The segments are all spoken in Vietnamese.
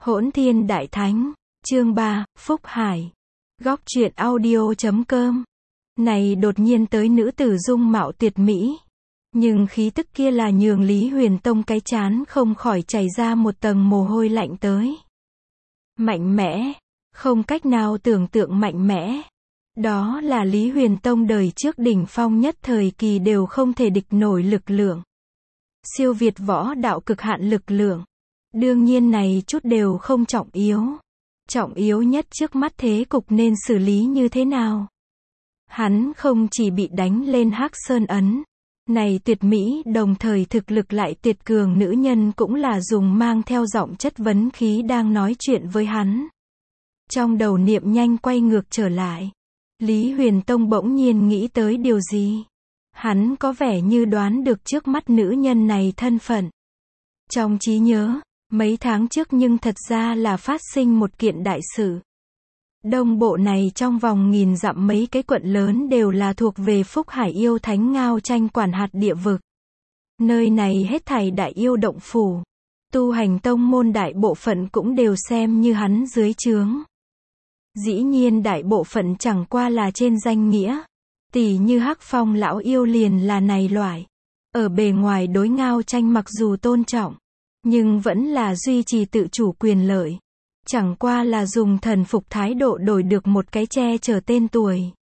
Hỗn Thiên Đại Thánh, chương 3, Phúc Hải. Góc truyện audio.com. Này đột nhiên tới nữ tử dung mạo tuyệt mỹ. Nhưng khí tức kia là nhường Lý Huyền Tông cái trán không khỏi chảy ra một tầng mồ hôi lạnh tới. Mạnh mẽ, không cách nào tưởng tượng mạnh mẽ. Đó là Lý Huyền Tông đời trước đỉnh phong nhất thời kỳ đều không thể địch nổi lực lượng. Siêu việt võ đạo cực hạn lực lượng. Đương nhiên này chút đều không trọng yếu. Trọng yếu nhất trước mắt thế cục nên xử lý như thế nào. Hắn không chỉ bị đánh lên Hắc Sơn ấn. Này tuyệt mỹ đồng thời thực lực lại tuyệt cường nữ nhân cũng là dùng mang theo giọng chất vấn khí đang nói chuyện với hắn. Trong đầu niệm nhanh quay ngược trở lại. Lý Huyền Tông bỗng nhiên nghĩ tới điều gì. Hắn có vẻ như đoán được trước mắt nữ nhân này thân phận. Trong trí nhớ, mấy tháng trước nhưng thật ra là phát sinh một kiện đại sự. Đông bộ này trong vòng nghìn dặm mấy cái quận lớn đều là thuộc về Phúc Hải yêu thánh Ngao Tranh quản hạt địa vực. Nơi này hết thảy đại yêu động phủ. Tu hành tông môn đại bộ phận cũng đều xem như hắn dưới trướng. Dĩ nhiên đại bộ phận chẳng qua là trên danh nghĩa. Tỉ như Hắc Phong lão yêu liền là này loại. Ở bề ngoài đối Ngao Tranh mặc dù tôn trọng, nhưng vẫn là duy trì tự chủ quyền lợi. Chẳng qua là dùng thần phục thái độ đổi được một cái che chở tên tuổi.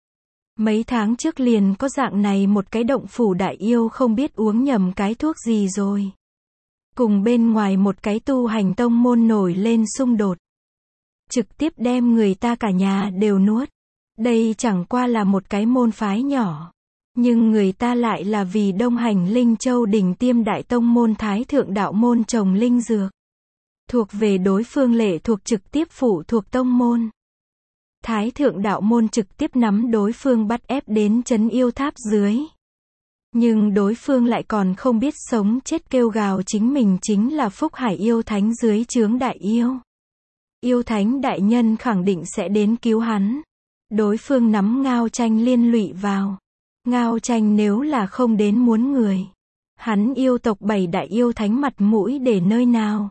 Mấy tháng trước liền có dạng này một cái động phủ đại yêu không biết uống nhầm cái thuốc gì rồi. Cùng bên ngoài một cái tu hành tông môn nổi lên xung đột. Trực tiếp đem người ta cả nhà đều nuốt. Đây chẳng qua là một cái môn phái nhỏ. Nhưng người ta lại là vì Đông Hành Linh Châu đỉnh tiêm đại tông môn Thái Thượng Đạo môn trồng linh dược. Thuộc về đối phương lệ thuộc trực tiếp phụ thuộc tông môn. Thái Thượng Đạo môn trực tiếp nắm đối phương bắt ép đến trấn yêu tháp dưới. Nhưng đối phương lại còn không biết sống chết kêu gào chính mình chính là Phúc Hải yêu thánh dưới trướng đại yêu. Yêu thánh đại nhân khẳng định sẽ đến cứu hắn. Đối phương nắm Ngao Tranh liên lụy vào. Ngao Tranh nếu là không đến muốn người. Hắn yêu tộc 7 đại yêu thánh mặt mũi để nơi nào.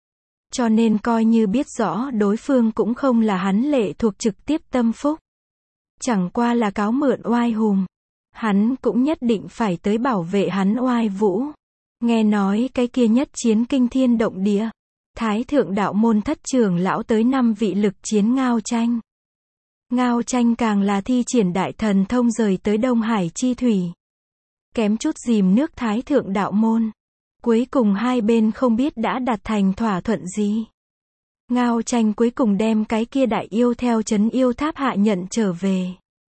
Cho nên coi như biết rõ đối phương cũng không là hắn lệ thuộc trực tiếp tâm phúc. Chẳng qua là cáo mượn oai hùng. Hắn cũng nhất định phải tới bảo vệ hắn oai vũ. Nghe nói cái kia nhất chiến kinh thiên động địa. Thái Thượng Đạo môn thất trưởng lão tới 5 vị lực chiến Ngao Tranh. Ngao Tranh càng là thi triển đại thần thông rời tới Đông Hải chi thủy. Kém chút dìm nước Thái Thượng Đạo môn. Cuối cùng hai bên không biết đã đạt thành thỏa thuận gì. Ngao Tranh cuối cùng đem cái kia đại yêu theo trấn yêu tháp hạ nhận trở về.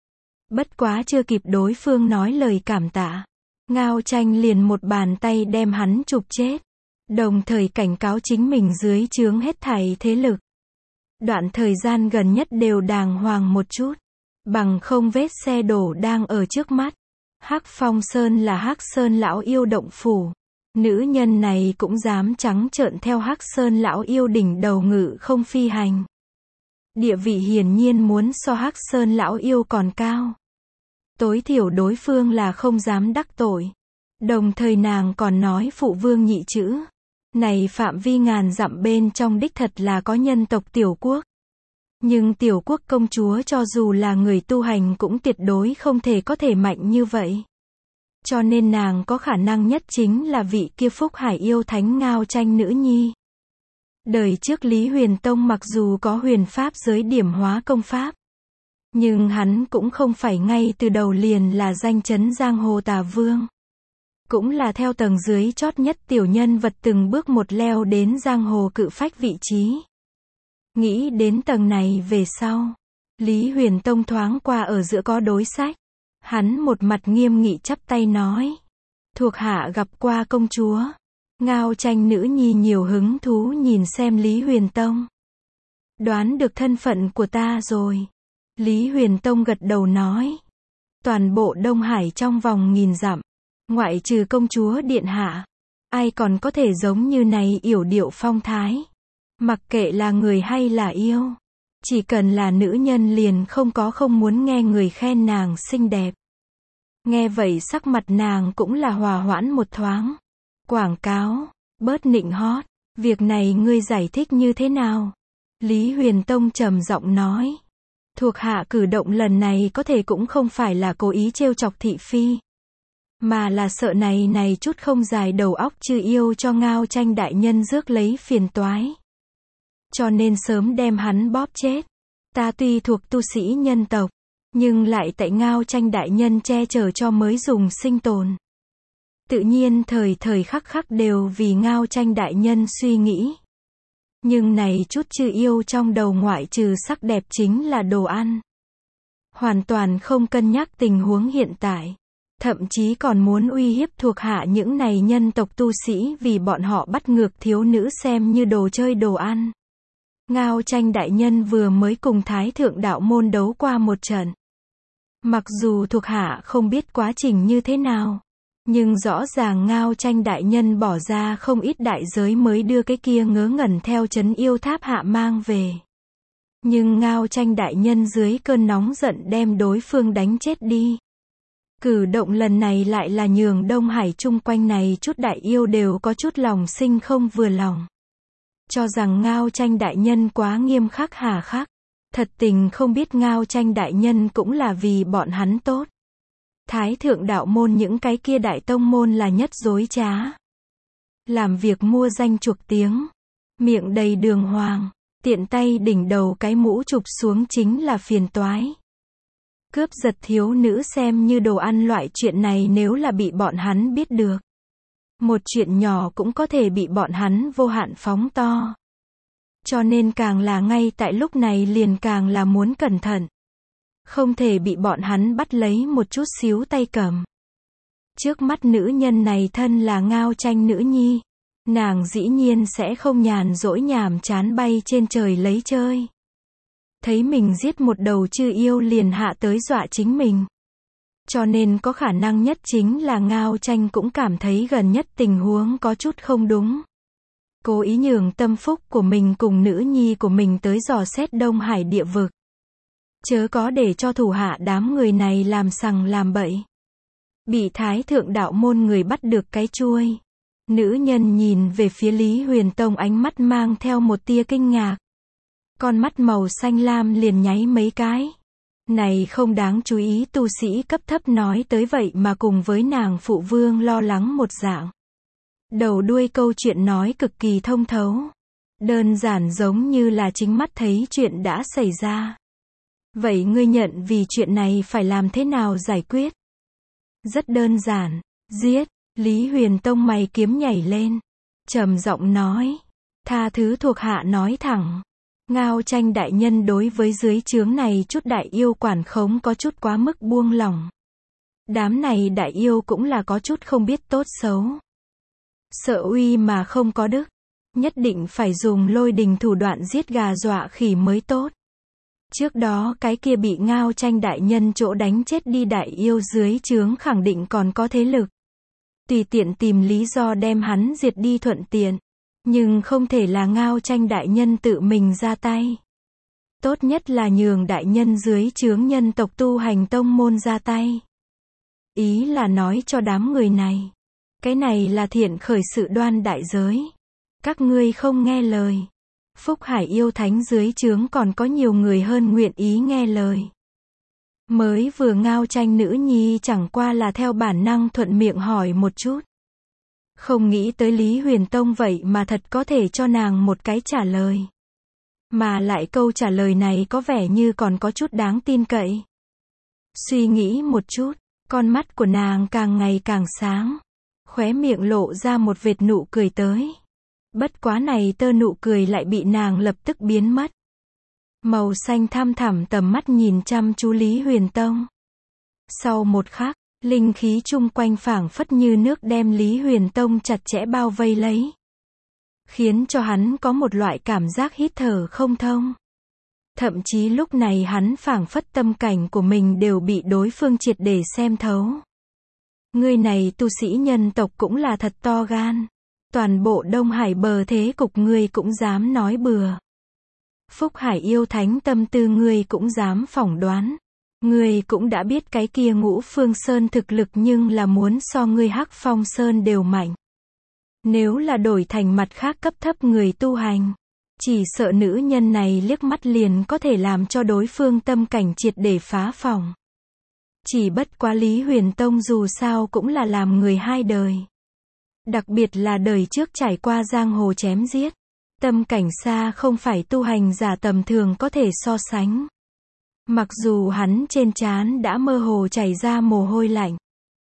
Bất quá chưa kịp đối phương nói lời cảm tạ. Ngao Tranh liền một bàn tay đem hắn chụp chết. Đồng thời cảnh cáo chính mình dưới trướng hết thảy thế lực. Đoạn thời gian gần nhất đều đàng hoàng một chút. Bằng không vết xe đổ đang ở trước mắt. Hắc Phong Sơn là Hắc Sơn lão yêu động phủ. Nữ nhân này cũng dám trắng trợn theo Hắc Sơn lão yêu đỉnh đầu ngự không phi hành. Địa vị hiển nhiên muốn so Hắc Sơn lão yêu còn cao. Tối thiểu đối phương là không dám đắc tội. Đồng thời nàng còn nói phụ vương nhị chữ. Này phạm vi ngàn dặm bên trong đích thật là có nhân tộc tiểu quốc. Nhưng tiểu quốc công chúa cho dù là người tu hành cũng tuyệt đối không thể có thể mạnh như vậy. Cho nên nàng có khả năng nhất chính là vị kia Phúc Hải yêu thánh Ngao Tranh nữ nhi. Đời trước Lý Huyền Tông mặc dù có huyền pháp giới điểm hóa công pháp. Nhưng hắn cũng không phải ngay từ đầu liền là danh chấn giang hồ tà vương. Cũng là theo tầng dưới chót nhất tiểu nhân vật từng bước một leo đến giang hồ cự phách vị trí. Nghĩ đến tầng này về sau. Lý Huyền Tông thoáng qua ở giữa có đối sách. Hắn một mặt nghiêm nghị chắp tay nói. Thuộc hạ gặp qua công chúa. Ngao Tranh nữ nhi nhiều hứng thú nhìn xem Lý Huyền Tông. Đoán được thân phận của ta rồi. Lý Huyền Tông gật đầu nói. Toàn bộ Đông Hải trong vòng nghìn dặm. Ngoại trừ công chúa điện hạ. Ai còn có thể giống như này yểu điệu phong thái. Mặc kệ là người hay là yêu. Chỉ cần là nữ nhân liền không muốn nghe người khen nàng xinh đẹp. Nghe vậy sắc mặt nàng cũng là hòa hoãn một thoáng. Quảng cáo, bớt nịnh hót. Việc này ngươi giải thích như thế nào? Lý Huyền Tông trầm giọng nói. Thuộc hạ cử động lần này có thể cũng không phải là cố ý trêu chọc thị phi, mà là sợ này chút không dài đầu óc chư yêu cho Ngao Tranh đại nhân rước lấy phiền toái. Cho nên sớm đem hắn bóp chết. Ta tuy thuộc tu sĩ nhân tộc, nhưng lại tại Ngao Tranh đại nhân che chở cho mới dùng sinh tồn. Tự nhiên thời thời khắc khắc đều vì Ngao Tranh đại nhân suy nghĩ. Nhưng này chút chư yêu trong đầu ngoại trừ sắc đẹp chính là đồ ăn. Hoàn toàn không cân nhắc tình huống hiện tại. Thậm chí còn muốn uy hiếp thuộc hạ những này nhân tộc tu sĩ vì bọn họ bắt ngược thiếu nữ xem như đồ chơi đồ ăn. Ngao Tranh đại nhân vừa mới cùng Thái Thượng đạo môn đấu qua một trận. Mặc dù thuộc hạ không biết quá trình như thế nào, nhưng rõ ràng Ngao Tranh đại nhân bỏ ra không ít đại giới mới đưa cái kia ngớ ngẩn theo trấn yêu tháp hạ mang về. Nhưng Ngao Tranh đại nhân dưới cơn nóng giận đem đối phương đánh chết đi. Cử động lần này lại là nhường Đông Hải chung quanh này chút đại yêu đều có chút lòng sinh không vừa lòng. Cho rằng Ngao Tranh đại nhân quá nghiêm khắc hà khắc. Thật tình không biết Ngao Tranh đại nhân cũng là vì bọn hắn tốt. Thái Thượng đạo môn những cái kia đại tông môn là nhất dối trá. Làm việc mua danh chuộc tiếng. Miệng đầy đường hoàng. Tiện tay đỉnh đầu cái mũ chụp xuống chính là phiền toái. Cướp giật thiếu nữ xem như đồ ăn loại chuyện này nếu là bị bọn hắn biết được. Một chuyện nhỏ cũng có thể bị bọn hắn vô hạn phóng to. Cho nên càng là ngay tại lúc này liền càng là muốn cẩn thận. Không thể bị bọn hắn bắt lấy một chút xíu tay cầm. Trước mắt nữ nhân này thân là Ngao Tranh nữ nhi. Nàng dĩ nhiên sẽ không nhàn rỗi nhàm chán bay trên trời lấy chơi. Thấy mình giết một đầu chư yêu liền hạ tới dọa chính mình. Cho nên có khả năng nhất chính là Ngao Tranh cũng cảm thấy gần nhất tình huống có chút không đúng. Cố ý nhường tâm phúc của mình cùng nữ nhi của mình tới dò xét Đông Hải địa vực. Chớ có để cho thủ hạ đám người này làm sằng làm bậy. Bị Thái Thượng đạo môn người bắt được cái chuôi. Nữ nhân nhìn về phía Lý Huyền Tông ánh mắt mang theo một tia kinh ngạc. Con mắt màu xanh lam liền nháy mấy cái. Này không đáng chú ý tu sĩ cấp thấp nói tới vậy mà cùng với nàng phụ vương lo lắng một dạng. Đầu đuôi câu chuyện nói cực kỳ thông thấu. Đơn giản giống như là chính mắt thấy chuyện đã xảy ra. Vậy ngươi nhận vì chuyện này phải làm thế nào giải quyết? Rất đơn giản. Giết. Lý Huyền Tông mày kiếm nhảy lên. Trầm giọng nói. Tha thứ thuộc hạ nói thẳng. Ngao Tranh đại nhân đối với dưới trướng này chút đại yêu quản khống có chút quá mức buông lỏng. Đám này đại yêu cũng là có chút không biết tốt xấu. Sợ uy mà không có đức. Nhất định phải dùng lôi đình thủ đoạn giết gà dọa khỉ mới tốt. Trước đó cái kia bị Ngao Tranh đại nhân chỗ đánh chết đi đại yêu dưới trướng khẳng định còn có thế lực. Tùy tiện tìm lý do đem hắn diệt đi thuận tiện. Nhưng không thể là Ngao Tranh đại nhân tự mình ra tay. Tốt nhất là nhường đại nhân dưới trướng nhân tộc tu hành tông môn ra tay. Ý là nói cho đám người này. Cái này là thiện khởi sự đoan đại giới. Các ngươi không nghe lời. Phúc Hải yêu thánh dưới trướng còn có nhiều người hơn nguyện ý nghe lời. Mới vừa Ngao Tranh nữ nhi chẳng qua là theo bản năng thuận miệng hỏi một chút. Không nghĩ tới Lý Huyền Tông vậy mà thật có thể cho nàng một cái trả lời. Mà lại câu trả lời này có vẻ như còn có chút đáng tin cậy. Suy nghĩ một chút, con mắt của nàng càng ngày càng sáng. Khóe miệng lộ ra một vệt nụ cười tới. Bất quá này tơ nụ cười lại bị nàng lập tức biến mất. Màu xanh thăm thẳm tầm mắt nhìn chăm chú Lý Huyền Tông. Sau một khắc, linh khí chung quanh phảng phất như nước đem Lý Huyền Tông chặt chẽ bao vây lấy. Khiến cho hắn có một loại cảm giác hít thở không thông. Thậm chí lúc này hắn phảng phất tâm cảnh của mình đều bị đối phương triệt để xem thấu. Người này tu sĩ nhân tộc cũng là thật to gan. Toàn bộ Đông Hải bờ thế cục ngươi cũng dám nói bừa. Phúc Hải yêu thánh tâm tư ngươi cũng dám phỏng đoán. Ngươi cũng đã biết cái kia Ngũ Phương Sơn thực lực nhưng là muốn so ngươi Hắc Phong Sơn đều mạnh. Nếu là đổi thành mặt khác cấp thấp người tu hành, chỉ sợ nữ nhân này liếc mắt liền có thể làm cho đối phương tâm cảnh triệt để phá phỏng. Chỉ bất quá Lý Huyền Tông dù sao cũng là làm người hai đời. Đặc biệt là đời trước trải qua giang hồ chém giết. Tâm cảnh xa không phải tu hành giả tầm thường có thể so sánh. Mặc dù hắn trên trán đã mơ hồ chảy ra mồ hôi lạnh,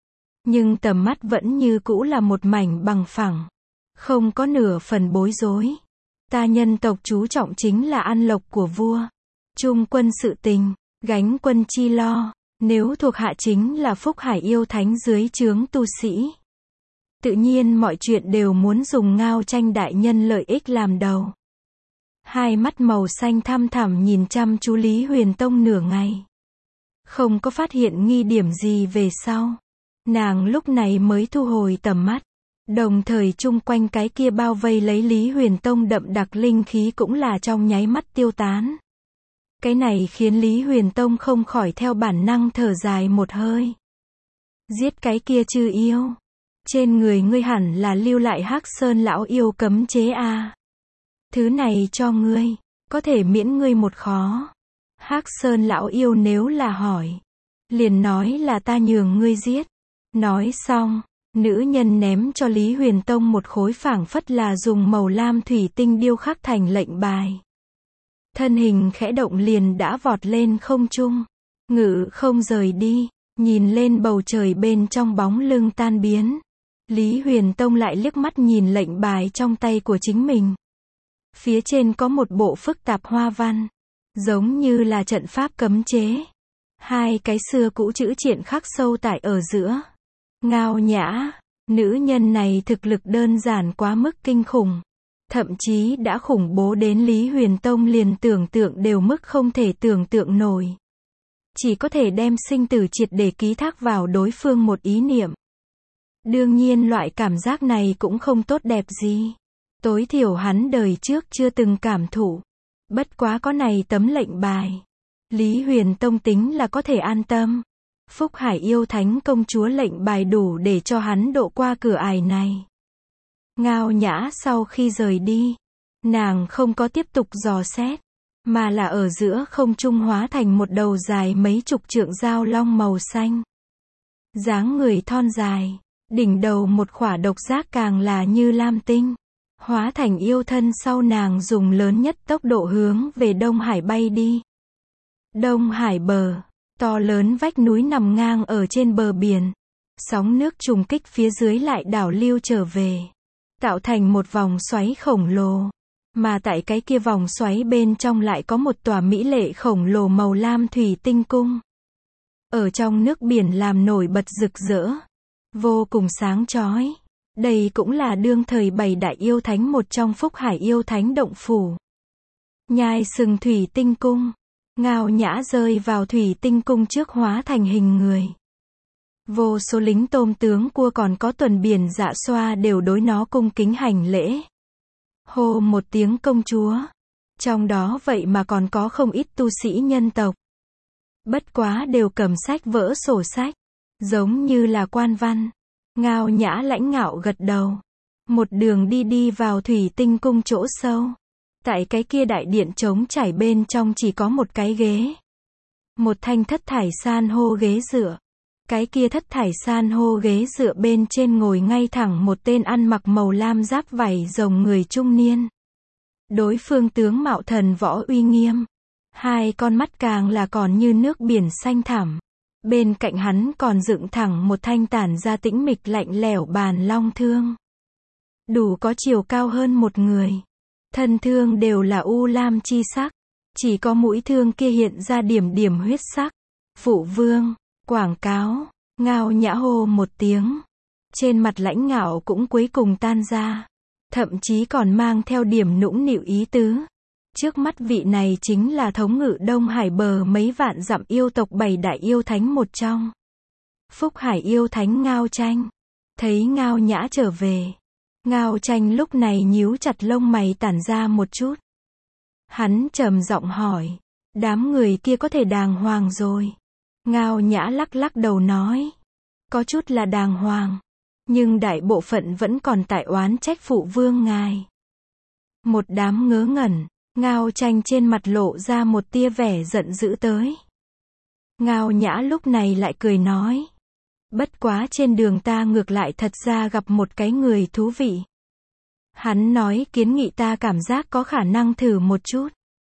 nhưng tầm mắt vẫn như cũ là một mảnh bằng phẳng, không có nửa phần bối rối. Ta nhân tộc chú trọng chính là ăn lộc của vua, trung quân sự tình, gánh quân chi lo, nếu thuộc hạ chính là Phúc Hải yêu thánh dưới trướng tu sĩ. Tự nhiên mọi chuyện đều muốn dùng Ngao Tranh đại nhân lợi ích làm đầu. Hai mắt màu xanh thăm thẳm nhìn chăm chú Lý Huyền Tông nửa ngày. Không có phát hiện nghi điểm gì về sau. Nàng lúc này mới thu hồi tầm mắt. Đồng thời chung quanh cái kia bao vây lấy Lý Huyền Tông đậm đặc linh khí cũng là trong nháy mắt tiêu tán. Cái này khiến Lý Huyền Tông không khỏi theo bản năng thở dài một hơi. Giết cái kia chư yêu. Trên người ngươi hẳn là lưu lại Hắc Sơn lão yêu cấm chế a. Thứ này cho ngươi, có thể miễn ngươi một khó. Hắc Sơn lão yêu nếu là hỏi, liền nói là ta nhường ngươi giết. Nói xong, nữ nhân ném cho Lý Huyền Tông một khối phảng phất là dùng màu lam thủy tinh điêu khắc thành lệnh bài. Thân hình khẽ động liền đã vọt lên không trung, ngự không rời đi, nhìn lên bầu trời bên trong bóng lưng tan biến. Lý Huyền Tông lại liếc mắt nhìn lệnh bài trong tay của chính mình. Phía trên có một bộ phức tạp hoa văn, giống như là trận pháp cấm chế. Hai cái xưa cũ chữ triện khắc sâu tại ở giữa. Ngao Nhã, nữ nhân này thực lực đơn giản quá mức kinh khủng. Thậm chí đã khủng bố đến Lý Huyền Tông liền tưởng tượng đều mức không thể tưởng tượng nổi. Chỉ có thể đem sinh tử triệt để ký thác vào đối phương một ý niệm. Đương nhiên loại cảm giác này cũng không tốt đẹp gì. Tối thiểu hắn đời trước chưa từng cảm thụ. Bất quá có này tấm lệnh bài. Lý Huyền Tông tính là có thể an tâm. Phúc Hải yêu thánh công chúa lệnh bài đủ để cho hắn độ qua cửa ải này. Ngao Nhã sau khi rời đi, nàng không có tiếp tục dò xét, mà là ở giữa không trung hóa thành một đầu dài mấy chục trượng dao long màu xanh. Dáng người thon dài, đỉnh đầu một khỏa độc giác càng là như lam tinh. Hóa thành yêu thân sau nàng dùng lớn nhất tốc độ hướng về Đông Hải bay đi. Đông Hải bờ, to lớn vách núi nằm ngang ở trên bờ biển. Sóng nước trùng kích phía dưới lại đảo lưu trở về, tạo thành một vòng xoáy khổng lồ. Mà tại cái kia vòng xoáy bên trong lại có một tòa mỹ lệ khổng lồ màu lam thủy tinh cung. Ở trong nước biển làm nổi bật rực rỡ, vô cùng sáng chói. Đây cũng là đương thời 7 đại yêu thánh một trong Phúc Hải yêu thánh động phủ. Nhai sừng thủy tinh cung. Ngao Nhã rơi vào thủy tinh cung trước hóa thành hình người. Vô số lính tôm tướng cua còn có tuần biển dạ xoa đều đối nó cung kính hành lễ. Hô một tiếng công chúa. Trong đó vậy mà còn có không ít tu sĩ nhân tộc. Bất quá đều cầm sách vỡ sổ sách, giống như là quan văn. Ngao Nhã lãnh ngạo gật đầu. Một đường đi vào thủy tinh cung chỗ sâu. Tại cái kia đại điện trống trải bên trong chỉ có một cái ghế. Một thanh thất thải san hô ghế dựa. Cái kia thất thải san hô ghế dựa bên trên ngồi ngay thẳng một tên ăn mặc màu lam giáp vảy rồng người trung niên. Đối phương tướng mạo thần võ uy nghiêm. Hai con mắt càng là còn như nước biển xanh thẳm. Bên cạnh hắn còn dựng thẳng một thanh tản ra tĩnh mịch lạnh lẽo bàn long thương. Đủ có chiều cao hơn một người. Thân thương đều là u lam chi sắc. Chỉ có mũi thương kia hiện ra điểm điểm huyết sắc. Phụ vương, quảng cáo, Ngao Nhã hô một tiếng. Trên mặt lãnh ngạo cũng cuối cùng tan ra. Thậm chí còn mang theo điểm nũng nịu ý tứ. Trước mắt vị này chính là thống ngự Đông Hải bờ mấy vạn dặm yêu tộc 7 đại yêu thánh một trong. Phúc Hải yêu thánh Ngao Tranh. Thấy Ngao Nhã trở về. Ngao Tranh lúc này nhíu chặt lông mày tản ra một chút. Hắn trầm giọng hỏi. Đám người kia có thể đàng hoàng rồi. Ngao Nhã lắc lắc đầu nói. Có chút là đàng hoàng. Nhưng đại bộ phận vẫn còn tại oán trách phụ vương ngài. Một đám ngớ ngẩn, Ngao Tranh trên mặt lộ ra một tia vẻ giận dữ tới. Ngao Nhã lúc này lại cười nói. Bất quá trên đường ta ngược lại thật ra gặp một cái người thú vị. Hắn nói kiến nghị ta cảm giác có khả năng thử một chút.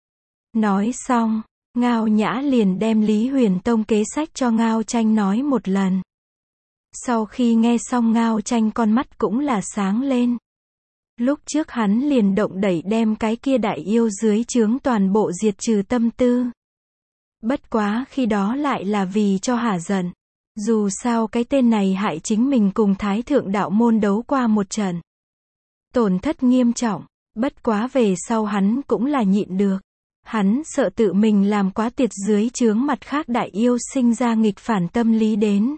Nói xong, Ngao Nhã liền đem Lý Huyền Tông kế sách cho Ngao Tranh nói một lần. Sau khi nghe xong Ngao Tranh con mắt cũng là sáng lên. Lúc trước hắn liền động đẩy đem cái kia đại yêu dưới trướng toàn bộ diệt trừ tâm tư. Bất quá khi đó lại là vì cho hả giận. Dù sao cái tên này hại chính mình cùng Thái Thượng Đạo Môn đấu qua một trận. Tổn thất nghiêm trọng, bất quá về sau hắn cũng là nhịn được. Hắn sợ tự mình làm quá tiệt dưới trướng mặt khác đại yêu sinh ra nghịch phản tâm lý đến.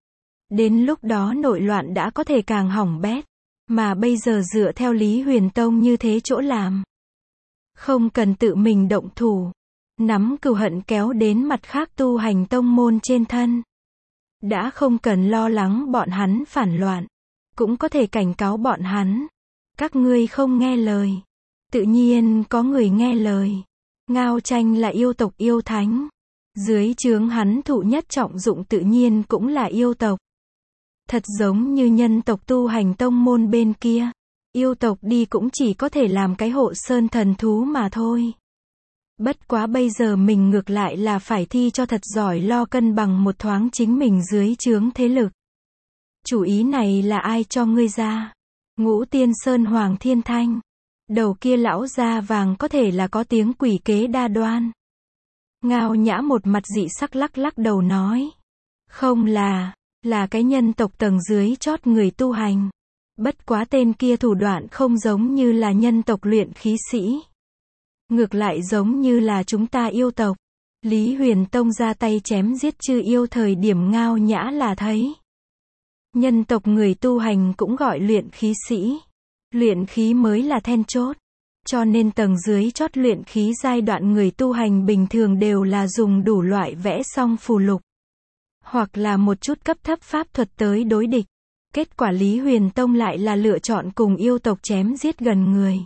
Đến lúc đó nội loạn đã có thể càng hỏng bét. Mà bây giờ dựa theo Lý Huyền Tông như thế chỗ làm. Không cần tự mình động thủ. Nắm cừu hận kéo đến mặt khác tu hành tông môn trên thân. Đã không cần lo lắng bọn hắn phản loạn. Cũng có thể cảnh cáo bọn hắn. Các ngươi không nghe lời. Tự nhiên có người nghe lời. Ngao Tranh là yêu tộc yêu thánh. Dưới trướng hắn thụ nhất trọng dụng tự nhiên cũng là yêu tộc. Thật giống như nhân tộc tu hành tông môn bên kia. Yêu tộc đi cũng chỉ có thể làm cái hộ sơn thần thú mà thôi. Bất quá bây giờ mình ngược lại là phải thi cho thật giỏi lo cân bằng một thoáng chính mình dưới trướng thế lực. Chủ ý này là ai cho ngươi ra? Ngũ Tiên Sơn Hoàng Thiên Thanh. Đầu kia lão da vàng có thể là có tiếng quỷ kế đa đoan. Ngao Nhã một mặt dị sắc lắc lắc đầu nói. Không là cái nhân tộc tầng dưới chót người tu hành. Bất quá tên kia thủ đoạn không giống như là nhân tộc luyện khí sĩ. Ngược lại giống như là chúng ta yêu tộc. Lý Huyền Tông ra tay chém giết chư yêu thời điểm Ngao Nhã là thấy. Nhân tộc người tu hành cũng gọi luyện khí sĩ. Luyện khí mới là then chốt. Cho nên tầng dưới chót luyện khí giai đoạn người tu hành bình thường đều là dùng đủ loại vẽ xong phù lục. Hoặc là một chút cấp thấp pháp thuật tới đối địch. Kết quả Lý Huyền Tông lại là lựa chọn cùng yêu tộc chém giết gần người.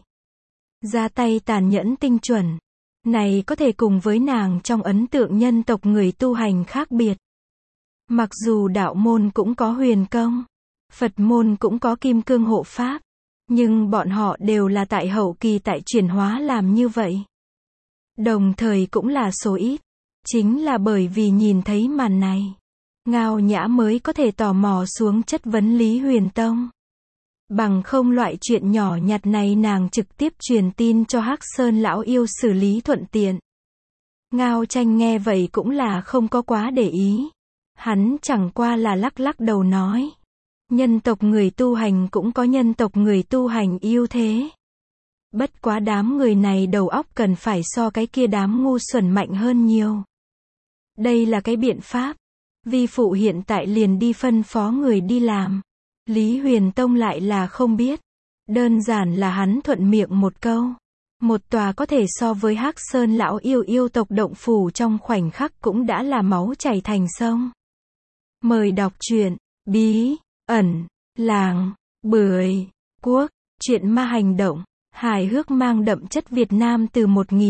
Ra tay tàn nhẫn tinh chuẩn. Này có thể cùng với nàng trong ấn tượng nhân tộc người tu hành khác biệt. Mặc dù đạo môn cũng có huyền công, Phật môn cũng có kim cương hộ pháp, nhưng bọn họ đều là tại hậu kỳ tại chuyển hóa làm như vậy. Đồng thời cũng là số ít. Chính là bởi vì nhìn thấy màn này, Ngao Nhã mới có thể tò mò xuống chất vấn Lý Huyền Tông. Bằng không loại chuyện nhỏ nhặt này nàng trực tiếp truyền tin cho Hắc Sơn lão yêu xử lý thuận tiện. Ngao Tranh nghe vậy cũng là không có quá để ý. Hắn chẳng qua là lắc lắc đầu nói. Nhân tộc người tu hành cũng có nhân tộc người tu hành ưu thế. Bất quá đám người này đầu óc cần phải so cái kia đám ngu xuẩn mạnh hơn nhiều. Đây là cái biện pháp. Vi phụ hiện tại liền đi phân phó người đi làm. Lý Huyền Tông lại là không biết. Đơn giản là hắn thuận miệng một câu. Một tòa có thể so với Hắc Sơn lão yêu tộc động phủ trong khoảnh khắc cũng đã là máu chảy thành sông. Mời đọc truyện Bí ẩn làng Bưởi Quốc, truyện ma hành động, hài hước mang đậm chất Việt Nam từ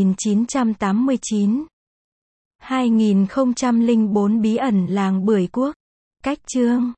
1989. 2004 Bí ẩn làng Bưởi Quốc. Cách chương